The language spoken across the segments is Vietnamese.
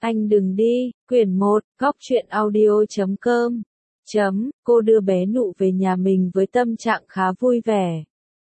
Anh đừng đi, quyển 1, góc truyện audio.com. Cô đưa bé Nụ về nhà mình với tâm trạng khá vui vẻ.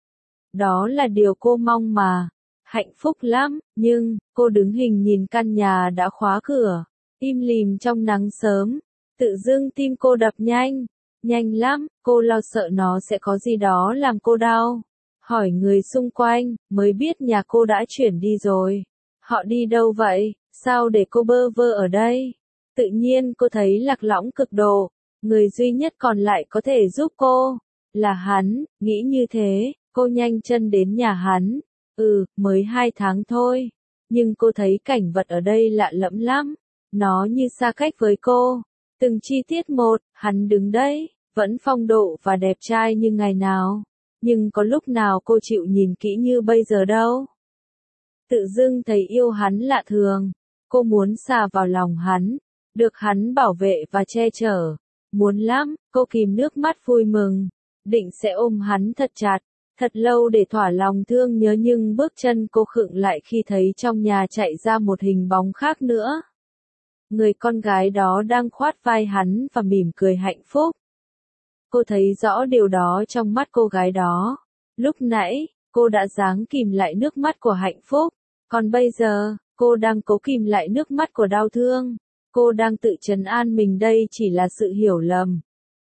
Đó là điều cô mong mà. Hạnh phúc lắm, nhưng, cô đứng hình nhìn căn nhà đã khóa cửa, im lìm trong nắng sớm. Tự dưng tim cô đập nhanh, nhanh lắm, cô lo sợ nó sẽ có gì đó làm cô đau. Hỏi người xung quanh, mới biết nhà cô đã chuyển đi rồi. Họ đi đâu vậy, sao để cô bơ vơ ở đây? Tự nhiên cô thấy lạc lõng cực độ, người duy nhất còn lại có thể giúp cô, là hắn, nghĩ như thế, cô nhanh chân đến nhà hắn. Mới 2 tháng thôi, nhưng cô thấy cảnh vật ở đây lạ lẫm lắm, nó như xa cách với cô. Từng chi tiết một, hắn đứng đấy, vẫn phong độ và đẹp trai như ngày nào, nhưng có lúc nào cô chịu nhìn kỹ như bây giờ đâu. Tự dưng thấy yêu hắn lạ thường, cô muốn xà vào lòng hắn, được hắn bảo vệ và che chở. Muốn lắm, cô kìm nước mắt vui mừng, định sẽ ôm hắn thật chặt, thật lâu để thỏa lòng thương nhớ, nhưng bước chân cô khựng lại khi thấy trong nhà chạy ra một hình bóng khác nữa. Người con gái đó đang khoát vai hắn và mỉm cười hạnh phúc. Cô thấy rõ điều đó trong mắt cô gái đó. Lúc nãy, cô đã gắng kìm lại nước mắt của hạnh phúc, còn bây giờ, cô đang cố kìm lại nước mắt của đau thương. Cô đang tự trấn an mình đây chỉ là sự hiểu lầm.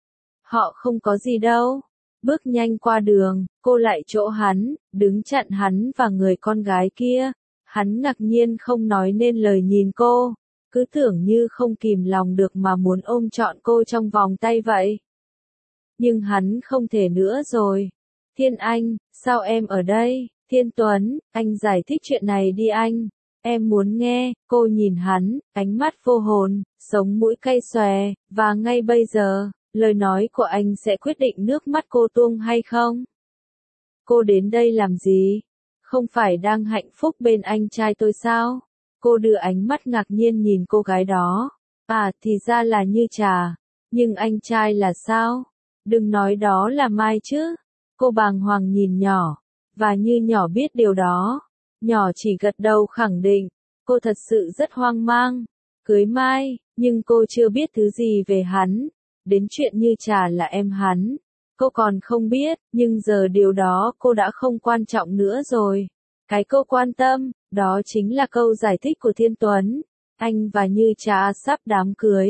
Họ không có gì đâu. Bước nhanh qua đường, cô lại chỗ hắn, đứng chặn hắn và người con gái kia. Hắn ngạc nhiên không nói nên lời nhìn cô, cứ tưởng như không kìm lòng được mà muốn ôm trọn cô trong vòng tay vậy. Nhưng hắn không thể nữa rồi. Thiên Anh, sao em ở đây? Thiên Tuấn, anh giải thích chuyện này đi anh. Em muốn nghe. Cô nhìn hắn, ánh mắt vô hồn, sống mũi cay xòe, và ngay bây giờ, lời nói của anh sẽ quyết định nước mắt cô tuôn hay không. Cô đến đây làm gì? Không phải đang hạnh phúc bên anh trai tôi sao? Cô đưa ánh mắt ngạc nhiên nhìn cô gái đó. À, thì ra là Như Trà. Nhưng anh trai là sao? Đừng nói đó là Mai chứ. Cô bàng hoàng nhìn nhỏ, và Như nhỏ biết điều đó. Nhỏ chỉ gật đầu khẳng định. Cô thật sự rất hoang mang. Cưới Mai, nhưng cô chưa biết thứ gì về hắn. Đến chuyện Như Trà là em hắn, cô còn không biết, nhưng giờ điều đó cô đã không quan trọng nữa rồi. Cái cô quan tâm, đó chính là câu giải thích của Thiên Tuấn. Anh và Như Trà sắp đám cưới.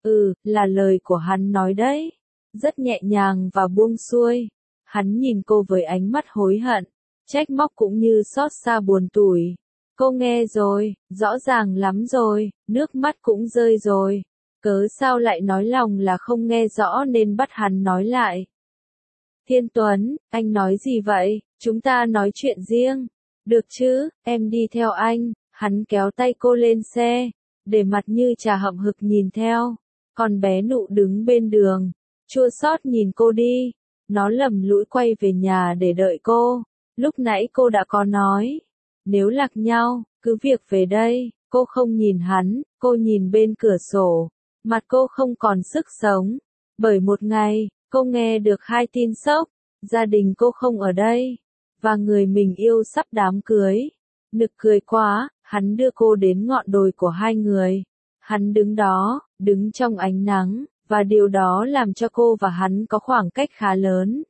Là lời của hắn nói đấy. Rất nhẹ nhàng và buông xuôi. Hắn nhìn cô với ánh mắt hối hận, trách móc cũng như xót xa buồn tủi. Cô nghe rồi, rõ ràng lắm rồi, nước mắt cũng rơi rồi. Cớ sao lại nói lòng là không nghe rõ nên bắt hắn nói lại. Thiên Tuấn, anh nói gì vậy? Chúng ta nói chuyện riêng. Được chứ, em đi theo anh. Hắn kéo tay cô lên xe, để mặt Như Trà hậm hực nhìn theo. Còn bé Nụ đứng bên đường, chua xót nhìn cô đi. Nó lầm lũi quay về nhà để đợi cô. Lúc nãy cô đã có nói, nếu lạc nhau, cứ việc về đây. Cô không nhìn hắn, cô nhìn bên cửa sổ. Mặt cô không còn sức sống. Bởi một ngày, cô nghe được 2 tin sốc. Gia đình cô không ở đây. Và người mình yêu sắp đám cưới. Nực cười quá, hắn đưa cô đến ngọn đồi của 2 người. Hắn đứng đó, đứng trong ánh nắng, và điều đó làm cho cô và hắn có khoảng cách khá lớn.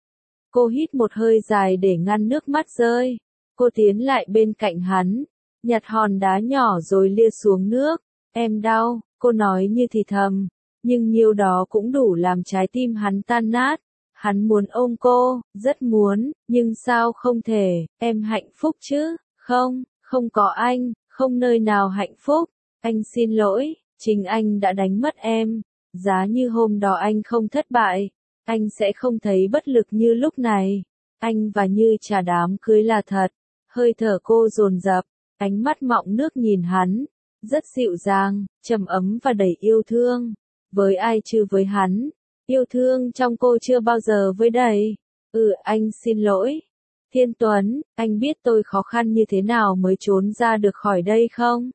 Cô hít một hơi dài để ngăn nước mắt rơi. Cô tiến lại bên cạnh hắn, nhặt hòn đá nhỏ rồi lia xuống nước. Em đau, cô nói như thì thầm, nhưng nhiêu đó cũng đủ làm trái tim hắn tan nát. Hắn muốn ôm cô, rất muốn, nhưng sao không thể, em hạnh phúc chứ? Không, không có anh, không nơi nào hạnh phúc. Anh xin lỗi, chính anh đã đánh mất em. Giá như hôm đó anh không thất bại, anh sẽ không thấy bất lực như lúc này. Anh và Như Trà đám cưới là thật. Hơi thở cô dồn dập, ánh mắt mọng nước nhìn hắn. Rất dịu dàng, trầm ấm và đầy yêu thương. Với ai chứ với hắn. Yêu thương trong cô chưa bao giờ vơi đầy. Anh xin lỗi. Thiên Tuấn, anh biết tôi khó khăn như thế nào mới trốn ra được khỏi đây không?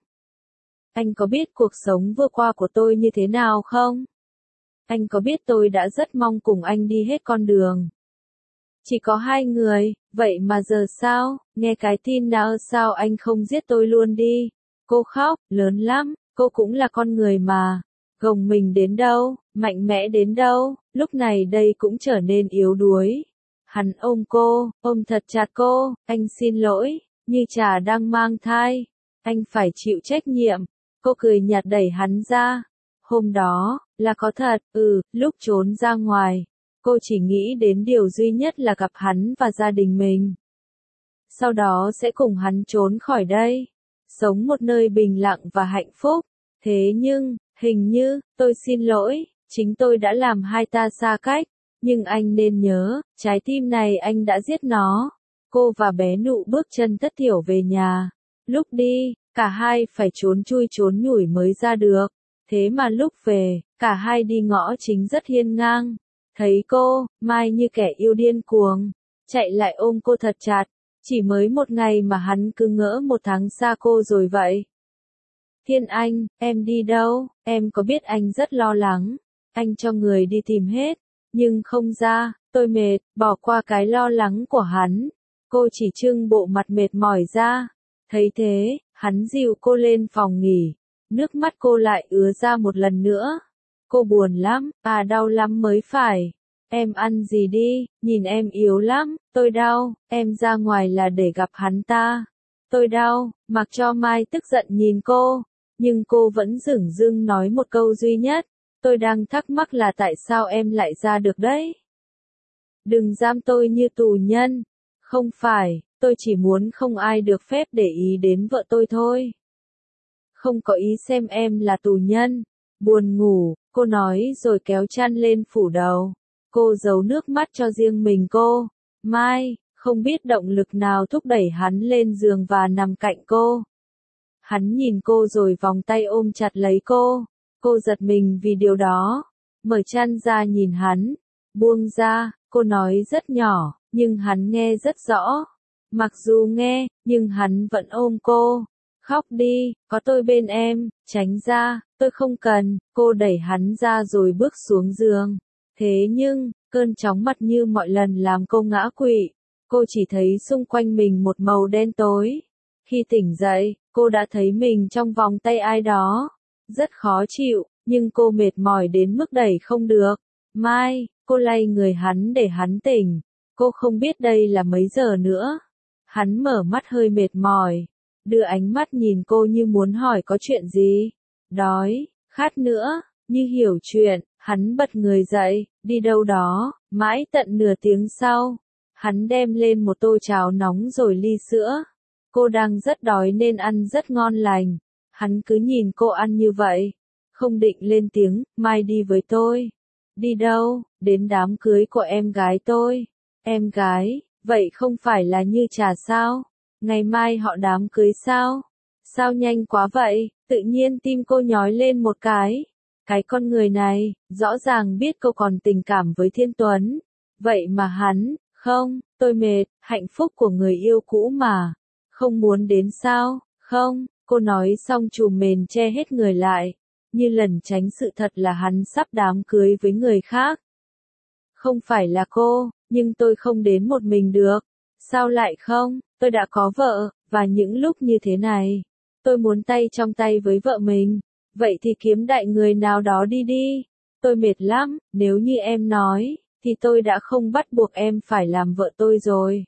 Anh có biết cuộc sống vừa qua của tôi như thế nào không? Anh có biết tôi đã rất mong cùng anh đi hết con đường. Chỉ có 2 người, vậy mà giờ sao? Nghe cái tin nào sao anh không giết tôi luôn đi? Cô khóc, lớn lắm, Cô cũng là con người mà. Gồng mình đến đâu, mạnh mẽ đến đâu, lúc này đây cũng trở nên yếu đuối. Hắn ôm cô, ôm thật chặt cô, anh xin lỗi, như trà đang mang thai. Anh phải chịu trách nhiệm. Cô cười nhạt đẩy hắn ra. Hôm đó, là có thật, lúc trốn ra ngoài. Cô chỉ nghĩ đến điều duy nhất là gặp hắn và gia đình mình. Sau đó sẽ cùng hắn trốn khỏi đây. Sống một nơi bình lặng và hạnh phúc. Thế nhưng, hình như, tôi xin lỗi, chính tôi đã làm hai ta xa cách. Nhưng anh nên nhớ, trái tim này anh đã giết nó. Cô và bé Nụ bước chân thất thiểu về nhà. Lúc đi, cả hai phải trốn chui trốn nhủi mới ra được. Thế mà lúc về, cả hai đi ngõ chính rất hiên ngang. Thấy cô, Mai như kẻ yêu điên cuồng. Chạy lại ôm cô thật chặt. Chỉ mới một ngày mà hắn cứ ngỡ một tháng xa cô rồi vậy. Thiên Anh, em đi đâu? Em có biết anh rất lo lắng. Anh cho người đi tìm hết. Nhưng không ra, tôi mệt, bỏ qua cái lo lắng của hắn. Cô chỉ trưng bộ mặt mệt mỏi ra. Thấy thế, hắn dìu cô lên phòng nghỉ. Nước mắt cô lại ứa ra một lần nữa. Cô buồn lắm, đau lắm mới phải. Em ăn gì đi, nhìn em yếu lắm, tôi đau, em ra ngoài là để gặp hắn ta. Tôi đau, mặc cho Mai tức giận nhìn cô, nhưng cô vẫn dửng dưng nói một câu duy nhất. Tôi đang thắc mắc là tại sao em lại ra được đấy. Đừng giam tôi như tù nhân. Không phải, tôi chỉ muốn không ai được phép để ý đến vợ tôi thôi. Không có ý xem em là tù nhân. Buồn ngủ, cô nói rồi kéo chăn lên phủ đầu. Cô giấu nước mắt cho riêng mình cô. Mai, không biết động lực nào thúc đẩy hắn lên giường và nằm cạnh cô. Hắn nhìn cô rồi vòng tay ôm chặt lấy cô. Cô giật mình vì điều đó. Mở chăn ra nhìn hắn. Buông ra, cô nói rất nhỏ, nhưng hắn nghe rất rõ. Mặc dù nghe, nhưng hắn vẫn ôm cô. Khóc đi, có tôi bên em, tránh ra, tôi không cần. Cô đẩy hắn ra rồi bước xuống giường. Thế nhưng, cơn chóng mặt như mọi lần làm cô ngã quỵ. Cô chỉ thấy xung quanh mình một màu đen tối. Khi tỉnh dậy, cô đã thấy mình trong vòng tay ai đó. Rất khó chịu, nhưng cô mệt mỏi đến mức đẩy không được. Mai, cô lay người hắn để hắn tỉnh. Cô không biết đây là mấy giờ nữa. Hắn mở mắt hơi mệt mỏi. Đưa ánh mắt nhìn cô như muốn hỏi có chuyện gì. Đói, khát nữa, như hiểu chuyện. Hắn bật người dậy, đi đâu đó, mãi tận nửa tiếng sau. Hắn đem lên một tô cháo nóng rồi ly sữa. Cô đang rất đói nên ăn rất ngon lành. Hắn cứ nhìn cô ăn như vậy. Không định lên tiếng, Mai đi với tôi. Đi đâu? Đến đám cưới của em gái tôi. Em gái, vậy không phải là Như Trà sao? Ngày mai họ đám cưới sao? Sao nhanh quá vậy? Tự nhiên tim cô nhói lên một cái. Cái con người này, rõ ràng biết cô còn tình cảm với Thiên Tuấn. Vậy mà hắn, không, tôi mệt, hạnh phúc của người yêu cũ mà. Không muốn đến sao? Không, cô nói xong chùm mền che hết người lại. Như lẩn tránh sự thật là hắn sắp đám cưới với người khác. Không phải là cô, nhưng tôi không đến một mình được. Sao lại không? Tôi đã có vợ, và những lúc như thế này, tôi muốn tay trong tay với vợ mình. Vậy thì kiếm đại người nào đó đi đi. Tôi mệt lắm, nếu như em nói, thì tôi đã không bắt buộc em phải làm vợ tôi rồi.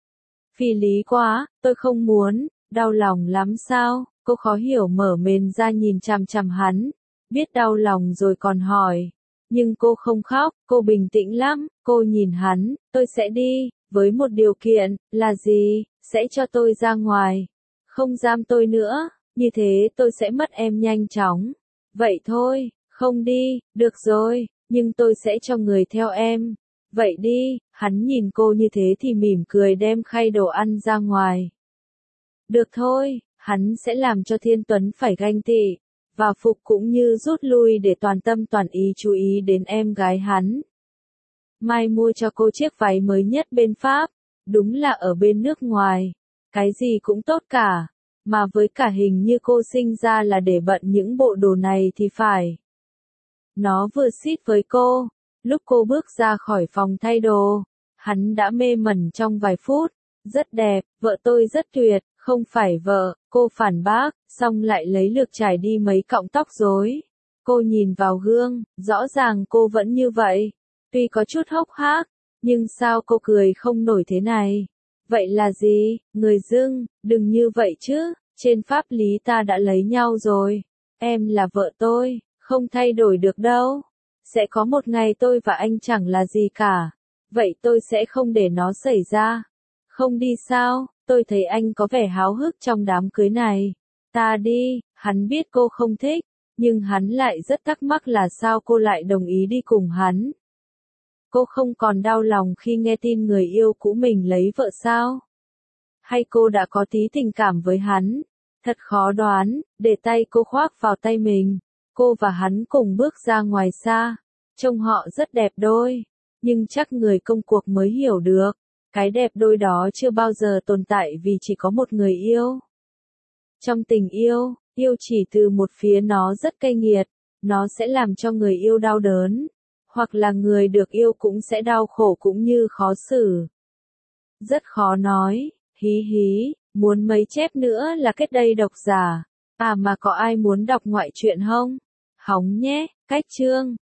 Phi lý quá, tôi không muốn, đau lòng lắm sao? Cô khó hiểu mở mền ra nhìn chằm chằm hắn. Biết đau lòng rồi còn hỏi. Nhưng cô không khóc, cô bình tĩnh lắm, cô nhìn hắn, tôi sẽ đi, với một điều kiện, là gì? Sẽ cho tôi ra ngoài. Không giam tôi nữa, như thế tôi sẽ mất em nhanh chóng. Vậy thôi, không đi, được rồi, nhưng tôi sẽ cho người theo em. Vậy đi, hắn nhìn cô như thế thì mỉm cười đem khay đồ ăn ra ngoài. Được thôi, hắn sẽ làm cho Thiên Tuấn phải ganh tị. Và Phục cũng như rút lui để toàn tâm toàn ý chú ý đến em gái hắn. Mai mua cho cô chiếc váy mới nhất bên Pháp, đúng là ở bên nước ngoài. Cái gì cũng tốt cả, mà với cả hình như cô sinh ra là để bận những bộ đồ này thì phải. Nó vừa xít với cô, lúc cô bước ra khỏi phòng thay đồ, hắn đã mê mẩn trong vài phút. Rất đẹp, vợ tôi rất tuyệt, không phải vợ, cô phản bác, Xong lại lấy lược chải đi mấy cọng tóc rối. Cô nhìn vào gương, rõ ràng cô vẫn như vậy. Tuy có chút hốc hác, nhưng sao cô cười không nổi thế này? Vậy là gì? Người dưng, đừng như vậy chứ, trên pháp lý ta đã lấy nhau rồi. Em là vợ tôi, không thay đổi được đâu. Sẽ có một ngày tôi và anh chẳng là gì cả. Vậy tôi sẽ không để nó xảy ra. Không đi sao? Tôi thấy anh có vẻ háo hức trong đám cưới này. Ta đi, hắn biết cô không thích, nhưng hắn lại rất thắc mắc là sao cô lại đồng ý đi cùng hắn. Cô không còn đau lòng khi nghe tin người yêu cũ mình lấy vợ sao? Hay cô đã có tí tình cảm với hắn? Thật khó đoán, để tay cô khoác vào tay mình. Cô và hắn cùng bước ra ngoài xa. Trông họ rất đẹp đôi. Nhưng chắc người công cuộc mới hiểu được. Cái đẹp đôi đó chưa bao giờ tồn tại vì chỉ có một người yêu. Trong tình yêu, yêu chỉ từ một phía nó rất cay nghiệt. Nó sẽ làm cho người yêu đau đớn. Hoặc là người được yêu cũng sẽ đau khổ cũng như khó xử. Rất khó nói, hí hí, muốn mấy chép nữa là kết đây độc giả. À mà có ai muốn đọc ngoại truyện không? Hóng nhé, cách chương.